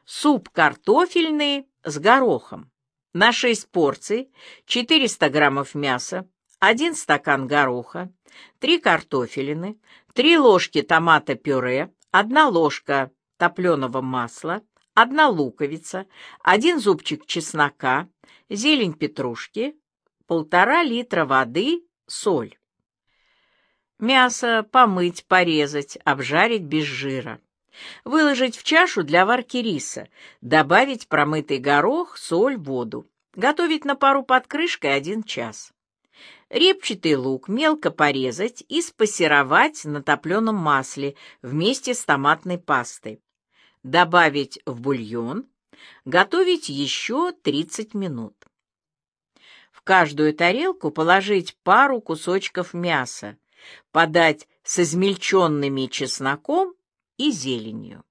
Суп картофельный с горохом. На 6 порций 400 граммов мяса, 1 стакан гороха, 3 картофелины, 3 ложки томата-пюре, 1 ложка топленого масла, 1 луковица, 1 зубчик чеснока, зелень петрушки, 1,5 литра воды, соль. Мясо помыть, порезать, обжарить без жира. Выложить в чашу для варки риса, добавить промытый горох, соль, воду. Готовить на пару под крышкой 1 час. Репчатый лук мелко порезать и спассеровать на топленом масле вместе с томатной пастой. Добавить в бульон. Готовить еще 30 минут. В каждую тарелку положить пару кусочков мяса, подать с измельченными чесноком и зеленью.